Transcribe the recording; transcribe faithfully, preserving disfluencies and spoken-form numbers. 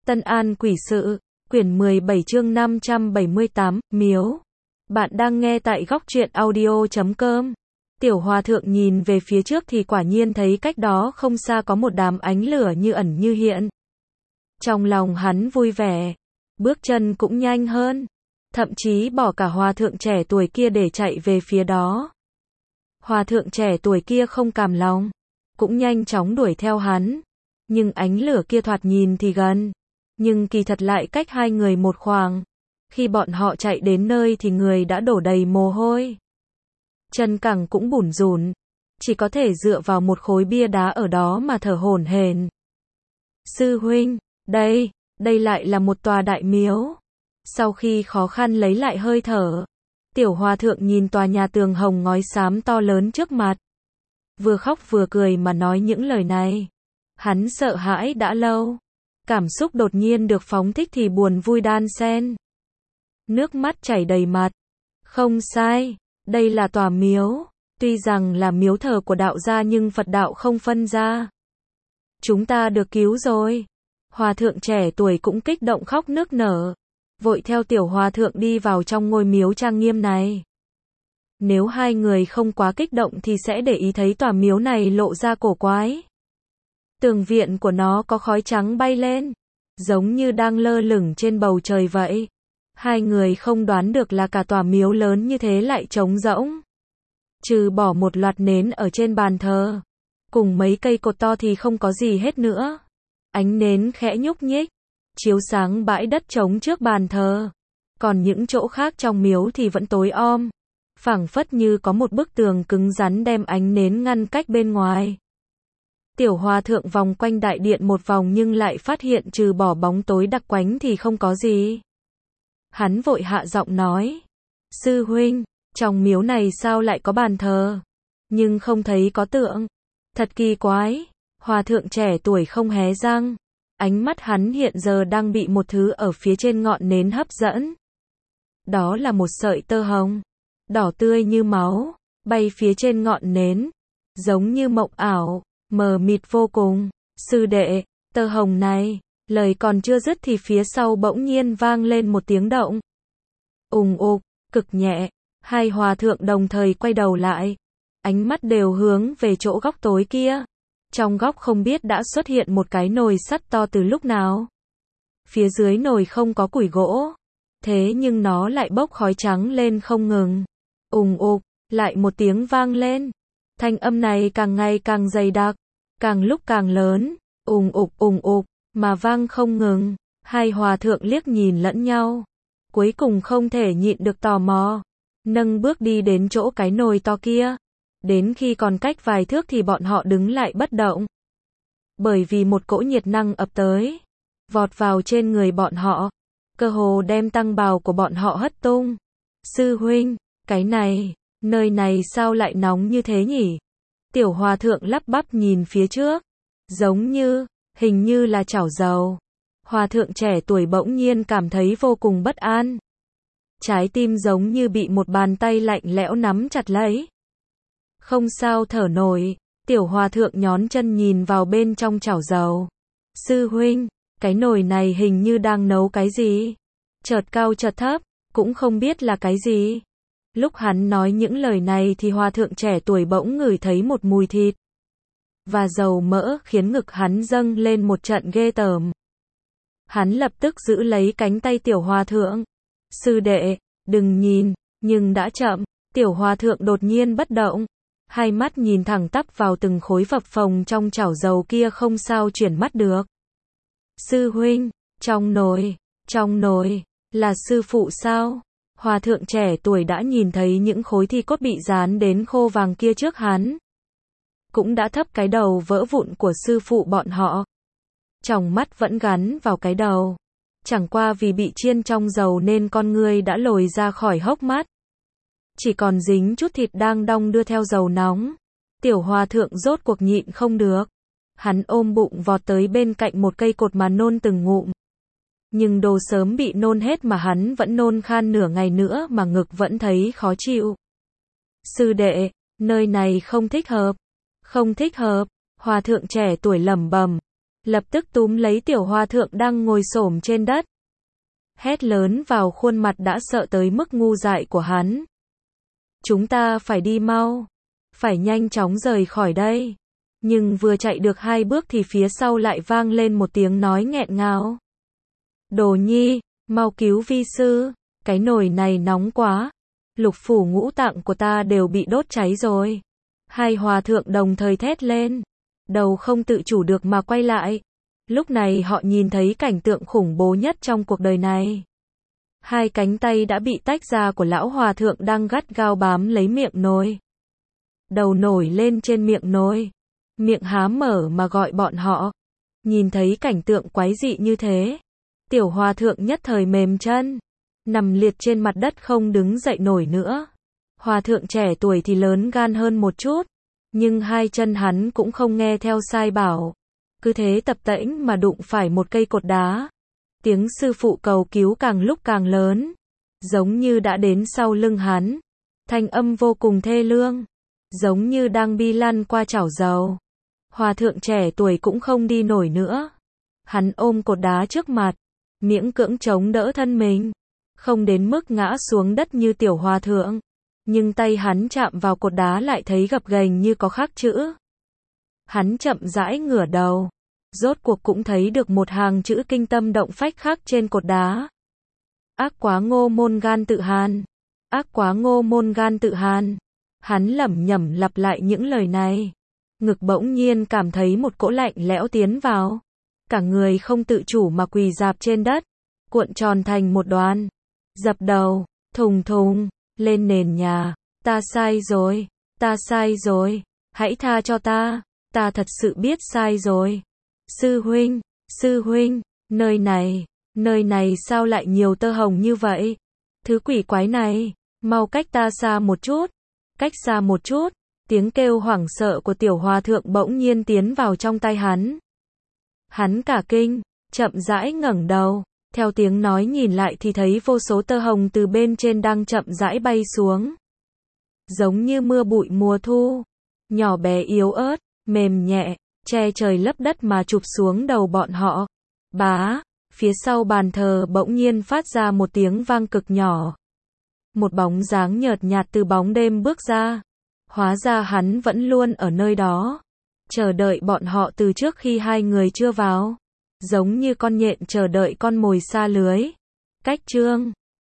Tân An Quỷ Sự, quyển mười bảy chương năm trăm bảy mươi tám, Miếu. Bạn đang nghe tại góc truyện audio chấm com. Tiểu Hòa Thượng nhìn về phía trước thì quả nhiên thấy cách đó không xa có một đám ánh lửa như ẩn như hiện. Trong lòng hắn vui vẻ, bước chân cũng nhanh hơn, thậm chí bỏ cả Hòa Thượng trẻ tuổi kia để chạy về phía đó. Hòa Thượng trẻ tuổi kia không cam lòng, cũng nhanh chóng đuổi theo hắn, nhưng ánh lửa kia thoạt nhìn thì gần, nhưng kỳ thật lại cách hai người một khoảng. Khi bọn họ chạy đến nơi thì người đã đổ đầy mồ hôi, chân cẳng cũng bủn rủn, chỉ có thể dựa vào một khối bia đá ở đó mà thở hổn hển. Sư huynh, đây, đây lại là một tòa đại miếu. Sau khi khó khăn lấy lại hơi thở, Tiểu Hòa Thượng nhìn tòa nhà tường hồng ngói xám to lớn trước mặt, vừa khóc vừa cười mà nói những lời này. Hắn sợ hãi đã lâu, cảm xúc đột nhiên được phóng thích thì buồn vui đan xen, nước mắt chảy đầy mặt. Không sai, đây là tòa miếu, tuy rằng là miếu thờ của đạo gia nhưng Phật đạo không phân ra. Chúng ta được cứu rồi. Hòa Thượng trẻ tuổi cũng kích động khóc nức nở, vội theo Tiểu Hòa Thượng đi vào trong ngôi miếu trang nghiêm này. Nếu hai người không quá kích động thì sẽ để ý thấy tòa miếu này lộ ra cổ quái. Tường viện của nó có khói trắng bay lên, giống như đang lơ lửng trên bầu trời vậy. Hai người không đoán được là cả tòa miếu lớn như thế lại trống rỗng. Trừ bỏ một loạt nến ở trên bàn thờ, cùng mấy cây cột to thì không có gì hết nữa. Ánh nến khẽ nhúc nhích, chiếu sáng bãi đất trống trước bàn thờ. Còn những chỗ khác trong miếu thì vẫn tối om, phảng phất như có một bức tường cứng rắn đem ánh nến ngăn cách bên ngoài. Tiểu Hòa Thượng vòng quanh đại điện một vòng nhưng lại phát hiện trừ bỏ bóng tối đặc quánh thì không có gì. Hắn vội hạ giọng nói, sư huynh, trong miếu này sao lại có bàn thờ, nhưng không thấy có tượng, thật kỳ quái. Hòa Thượng trẻ tuổi không hé răng, ánh mắt hắn hiện giờ đang bị một thứ ở phía trên ngọn nến hấp dẫn. Đó là một sợi tơ hồng, đỏ tươi như máu, bay phía trên ngọn nến, giống như mộng ảo, mờ mịt vô cùng. Sư đệ, tơ hồng này, lời còn chưa dứt thì phía sau bỗng nhiên vang lên một tiếng động. Ùng ục, cực nhẹ, hai hòa thượng đồng thời quay đầu lại, ánh mắt đều hướng về chỗ góc tối kia. Trong góc không biết đã xuất hiện một cái nồi sắt to từ lúc nào. Phía dưới nồi không có củi gỗ, thế nhưng nó lại bốc khói trắng lên không ngừng. Ùng ục, lại một tiếng vang lên. Thanh âm này càng ngày càng dày đặc, càng lúc càng lớn, ùng ục ùng ục, mà vang không ngừng. Hai hòa thượng liếc nhìn lẫn nhau, cuối cùng không thể nhịn được tò mò, nâng bước đi đến chỗ cái nồi to kia. Đến khi còn cách vài thước thì bọn họ đứng lại bất động, bởi vì một cỗ nhiệt năng ập tới, vọt vào trên người bọn họ, cơ hồ đem tăng bào của bọn họ hất tung. Sư huynh, cái này, nơi này sao lại nóng như thế nhỉ? Tiểu Hòa Thượng lắp bắp nhìn phía trước, giống như, hình như là chảo dầu. Hòa Thượng trẻ tuổi bỗng nhiên cảm thấy vô cùng bất an, trái tim giống như bị một bàn tay lạnh lẽo nắm chặt lấy. Không sao thở nổi. Tiểu Hòa Thượng nhón chân nhìn vào bên trong chảo dầu. Sư huynh, cái nồi này hình như đang nấu cái gì? Chợt cao chợt thấp, cũng không biết là cái gì. Lúc hắn nói những lời này thì Hòa Thượng trẻ tuổi bỗng ngửi thấy một mùi thịt và dầu mỡ khiến ngực hắn dâng lên một trận ghê tởm. Hắn lập tức giữ lấy cánh tay Tiểu Hòa Thượng. Sư đệ, đừng nhìn, nhưng đã chậm. Tiểu Hòa Thượng đột nhiên bất động, hai mắt nhìn thẳng tắp vào từng khối phập phồng trong chảo dầu kia không sao chuyển mắt được. Sư huynh, trong nồi, trong nồi, là sư phụ sao? Hòa Thượng trẻ tuổi đã nhìn thấy những khối thi cốt bị dán đến khô vàng kia trước hắn, cũng đã thấp cái đầu vỡ vụn của sư phụ bọn họ. Tròng mắt vẫn gắn vào cái đầu, chẳng qua vì bị chiên trong dầu nên con người đã lồi ra khỏi hốc mắt, chỉ còn dính chút thịt đang đong đưa theo dầu nóng. Tiểu Hòa Thượng rốt cuộc nhịn không được, hắn ôm bụng vọt tới bên cạnh một cây cột mà nôn từng ngụm. Nhưng đồ sớm bị nôn hết mà hắn vẫn nôn khan nửa ngày nữa mà ngực vẫn thấy khó chịu. Sư đệ, nơi này không thích hợp, không thích hợp. Hòa Thượng trẻ tuổi lẩm bẩm, lập tức túm lấy tiểu hòa thượng đang ngồi xổm trên đất. Hét lớn vào khuôn mặt đã sợ tới mức ngu dại của hắn. Chúng ta phải đi mau. Phải nhanh chóng rời khỏi đây. Nhưng vừa chạy được hai bước thì phía sau lại vang lên một tiếng nói nghẹn ngào. Đồ nhi, mau cứu vi sư. Cái nồi này nóng quá. Lục phủ ngũ tạng của ta đều bị đốt cháy rồi. Hai hòa thượng đồng thời thét lên. Đầu không tự chủ được mà quay lại. Lúc này họ nhìn thấy cảnh tượng khủng bố nhất trong cuộc đời này. Hai cánh tay đã bị tách ra của lão hòa thượng đang gắt gao bám lấy miệng nồi. Đầu nổi lên trên miệng nồi. Miệng há mở mà gọi bọn họ. Nhìn thấy cảnh tượng quái dị như thế. Tiểu hòa thượng nhất thời mềm chân. Nằm liệt trên mặt đất không đứng dậy nổi nữa. Hòa thượng trẻ tuổi thì lớn gan hơn một chút. Nhưng hai chân hắn cũng không nghe theo sai bảo. Cứ thế tập tễnh mà đụng phải một cây cột đá. Tiếng sư phụ cầu cứu càng lúc càng lớn. Giống như đã đến sau lưng hắn. Thanh âm vô cùng thê lương. Giống như đang bi lăn qua chảo dầu. Hòa thượng trẻ tuổi cũng không đi nổi nữa. Hắn ôm cột đá trước mặt. Miễn cưỡng chống đỡ thân mình. Không đến mức ngã xuống đất như tiểu hòa thượng. Nhưng tay hắn chạm vào cột đá lại thấy gập ghềnh như có khắc chữ. Hắn chậm rãi ngửa đầu. Rốt cuộc cũng thấy được một hàng chữ kinh tâm động phách khắc trên cột đá. Ác quá ngô môn gan tự hàn. Ác quá ngô môn gan tự hàn. Hắn lẩm nhẩm lặp lại những lời này. Ngực bỗng nhiên cảm thấy một cỗ lạnh lẽo tiến vào. Cả người không tự chủ mà quỳ rạp trên đất. Cuộn tròn thành một đoàn. Dập đầu, thùng thùng, lên nền nhà. Ta sai rồi, ta sai rồi. Hãy tha cho ta. Ta thật sự biết sai rồi. Sư huynh, sư huynh, nơi này, nơi này sao lại nhiều tơ hồng như vậy? Thứ quỷ quái này, mau cách ta xa một chút, cách xa một chút. Tiếng kêu hoảng sợ của tiểu hòa thượng bỗng nhiên tiến vào trong tai hắn. Hắn cả kinh, chậm rãi ngẩng đầu, theo tiếng nói nhìn lại thì thấy vô số tơ hồng từ bên trên đang chậm rãi bay xuống. Giống như mưa bụi mùa thu, nhỏ bé yếu ớt, mềm nhẹ, che trời lấp đất mà chụp xuống đầu bọn họ. Bá, phía sau bàn thờ bỗng nhiên phát ra một tiếng vang cực nhỏ. Một bóng dáng nhợt nhạt từ bóng đêm bước ra. Hóa ra hắn vẫn luôn ở nơi đó, chờ đợi bọn họ từ trước khi hai người chưa vào. Giống như con nhện chờ đợi con mồi xa lưới. Cách chương